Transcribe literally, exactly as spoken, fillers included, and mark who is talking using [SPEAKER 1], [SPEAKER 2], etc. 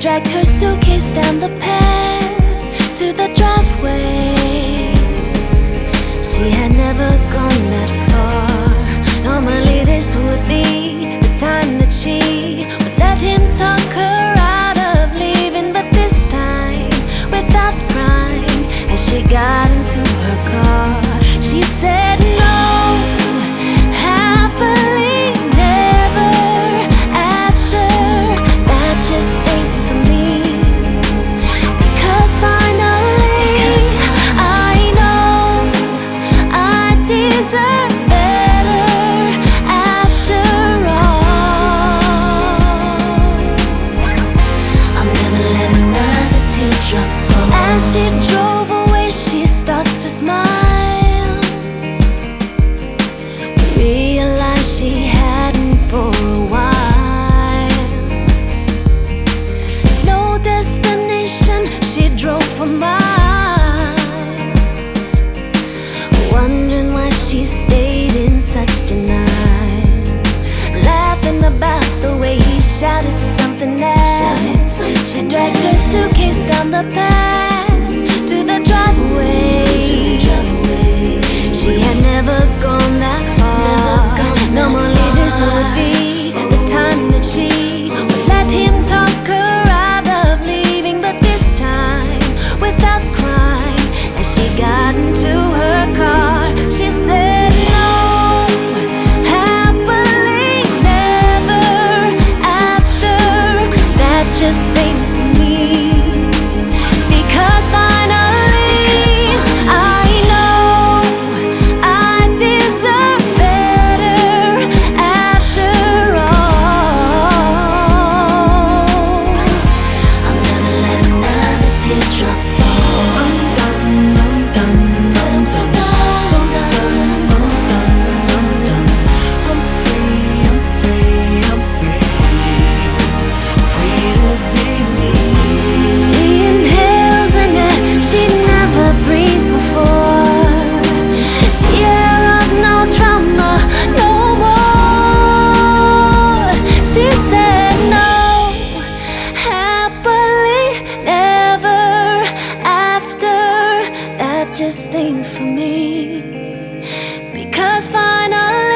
[SPEAKER 1] dragged her suitcase down the path to the driveway. She had never gone that far. Normally this would be the time that she would let him talk her out of leaving, but this time, without crying, as she got into her car, she said no. Happily never after. That just ain't for me. Because finally I know I deserve better after all. I'll never let another teardrop fall. As she drove away, she starts to smile. Realized she hadn't for a while. No destination, she drove for miles, wondering why she stayed in such denial, laughing about the way he shouted something else. She dragged her suitcase down the path to the driveway. She had never gone that far. Normally this would be the time that she would let him talk her out of leaving, but this time, without crying, as she got into her car, she said no. Happily never after. That just ain't for me. Because finally I know I deserve better after all. I'll never let another teardrop fall. I'm done, I'm done, I'm so done, so done, I'm done, I'm done. I'm free, I'm free, I'm free, free to be me. She inhales an air she'd never breathed before. The air of no trauma, no more. She said no. Happily never after. That just ain't for me. Because finally